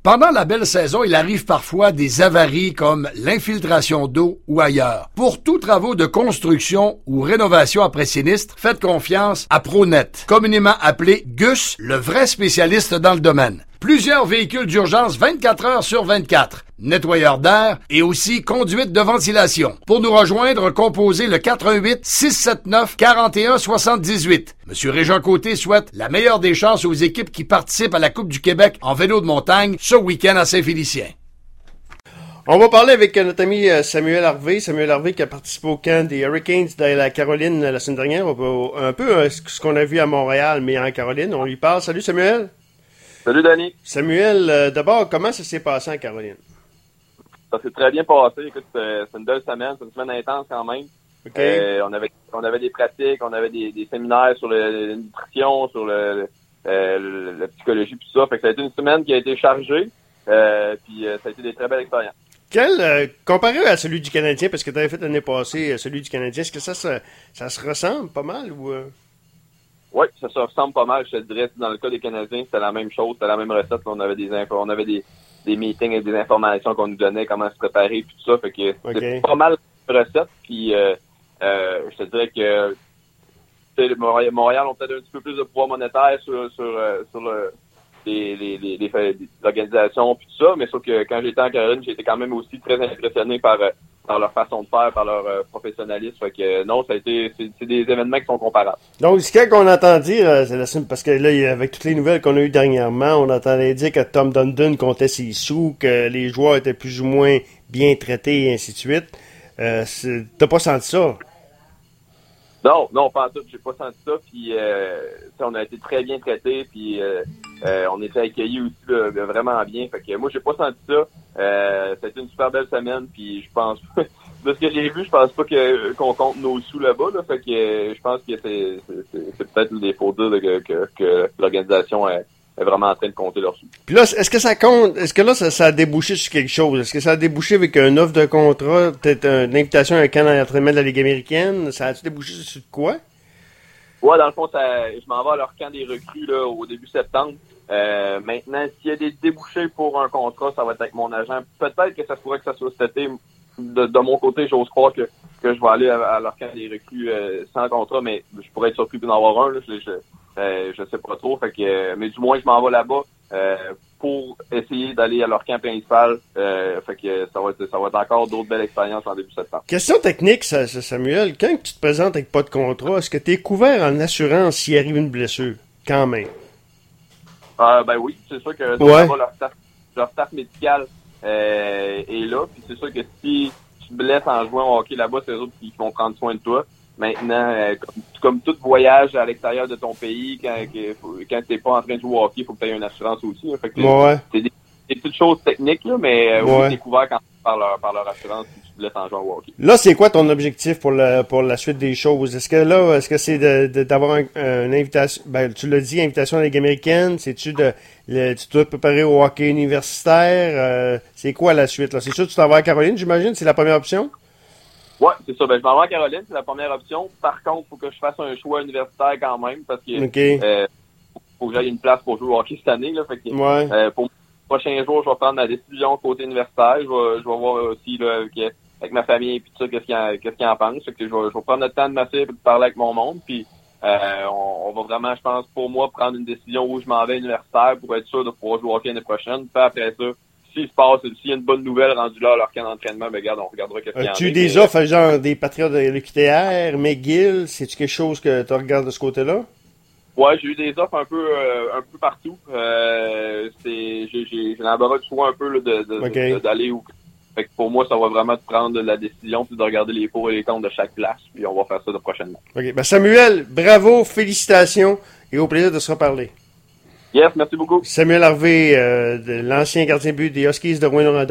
Pendant la belle saison, il arrive parfois des avaries comme l'infiltration d'eau ou ailleurs. Pour tous travaux de construction ou rénovation après sinistre, faites confiance à Pronet, communément appelé Gus, le vrai spécialiste dans le domaine. Plusieurs véhicules d'urgence 24 heures sur 24, nettoyeur d'air et aussi conduite de ventilation. Pour nous rejoindre, composez le 418-679-4178. Monsieur Régent Côté souhaite la meilleure des chances aux équipes qui participent à la Coupe du Québec en vélo de montagne ce week-end à Saint-Félicien. On va parler avec notre ami Samuel Harvey. Samuel Harvey qui a participé au camp des Hurricanes de la Caroline la semaine dernière. Un peu ce qu'on a vu à Montréal, mais en Caroline. On lui parle. Salut Samuel. Salut Danny. Samuel, d'abord, comment ça s'est passé en Caroline? Ça s'est très bien passé. Écoute, c'est une belle semaine. C'est une semaine intense quand même. Okay. On avait des pratiques, on avait des séminaires sur la nutrition, sur la psychologie, tout ça. Fait que ça a été une semaine qui a été chargée. Puis ça a été des très belles expériences. Comparé à celui du Canadien, parce que tu avais fait l'année passée celui du Canadien, est-ce que ça se ressemble pas mal ou? Oui, ça se ressemble pas mal, je te dirais. Dans le cas des Canadiens, c'était la même chose, c'était la même recette. On avait des meetings et des informations qu'on nous donnait, comment se préparer, puis tout ça. Fait que c'était pas mal de recettes. Puis je te dirais que Montréal ont peut-être un petit peu plus de pouvoir monétaire sur l'organisation puis tout ça, mais sauf que quand j'étais en Caroline, j'étais quand même aussi très impressionné par leur façon de faire, par leur professionnalisme. Fait que non, c'est des événements qui sont comparables. Donc, ce qu'on entend dire, parce que là, avec toutes les nouvelles qu'on a eues dernièrement, on entendait dire que Tom Dundon comptait ses sous, que les joueurs étaient plus ou moins bien traités et ainsi de suite. T'as pas senti ça? Non, pas en tout. J'ai pas senti ça. Puis, on a été très bien traités. Puis, on était accueillis aussi là, vraiment bien. Fait que moi, j'ai pas senti ça. C'était une super belle semaine. Puis, je pense, de ce que j'ai vu, je pense pas qu'on compte nos sous là-bas. Là, fait que je pense que c'est peut-être une des fautes que l'organisation est vraiment en train de compter leurs sous. Puis là, est-ce que ça compte? Est-ce que là, ça a débouché sur quelque chose? Est-ce que ça a débouché avec une offre de contrat, peut-être une invitation à un camp d'entraînement de la Ligue américaine? Ça a-tu débouché sur quoi? Ouais, dans le fond, je m'en vais à leur camp des recrues là, au début septembre. Maintenant, s'il y a des débouchés pour un contrat, ça va être avec mon agent. Peut-être que ça pourrait que ça soit cet été. De mon côté, j'ose croire que je vais aller à leur camp des recrues sans contrat, mais je pourrais être surpris d'en avoir un. Là. Je sais pas trop. Fait que, mais du moins, je m'en vais là-bas pour essayer d'aller à leur camp principal. Fait que ça va être encore d'autres belles expériences en début septembre. Question technique, Samuel. Quand tu te présentes avec pas de contrat, est-ce que tu es couvert en assurance s'il arrive une blessure? Quand même. Ben oui, c'est sûr que leur staff médical est là. Puis c'est sûr que si tu te blesses en jouant au hockey là-bas, c'est eux autres qui vont prendre soin de toi. Maintenant, comme tout voyage à l'extérieur de ton pays, quand t'es pas en train de jouer au hockey, il faut que tu aies une assurance aussi. Hein. Fait que c'est des petites choses techniques, là, mais oui, t'es couvert par leur assurance si tu te blesses en jouant au hockey. Là, c'est quoi ton objectif pour la suite des choses? Est-ce que c'est d'avoir une invitation, ben, tu l'as dit, invitation à la Ligue américaine? C'est-tu tu dois te préparer au hockey universitaire? C'est quoi la suite, là? C'est sûr que tu t'en vas à Caroline, j'imagine? C'est la première option? Ouais, c'est ça. Ben, je m'en vais à Caroline, c'est la première option. Par contre, il faut que je fasse un choix universitaire quand même, parce que faut que j'aille une place pour jouer au hockey cette année. Là, fait que, pour les prochains jours, je vais prendre ma décision côté universitaire. Je vais voir aussi là, avec ma famille et tout ça, qu'est-ce qu'ils en pensent. Fait que je vais prendre le temps de m'asseoir et de parler avec mon monde. Puis on va vraiment, je pense, pour moi, prendre une décision où je m'en vais universitaire pour être sûr de pouvoir jouer au hockey l'année prochaine. Puis après ça, s'il y a une bonne nouvelle rendue là à leur camp d'entraînement, ben regarde, on regardera qu'est-ce qu'il y en a. As-tu des offres, genre des Patriotes de l'UQTR, McGill? C'est-tu quelque chose que tu regardes de ce côté-là? Ouais, j'ai eu des offres un peu partout. J'ai l'embarras du choix un peu là, d'aller où. Fait que pour moi, ça va vraiment te prendre la décision puis de regarder les pour et les contre de chaque place. Puis on va faire ça de prochainement. OK. Ben Samuel, bravo, félicitations et au plaisir de se reparler. Yes, merci beaucoup. Samuel Harvey, l'ancien gardien de but des Huskies de Rouyn-Noranda.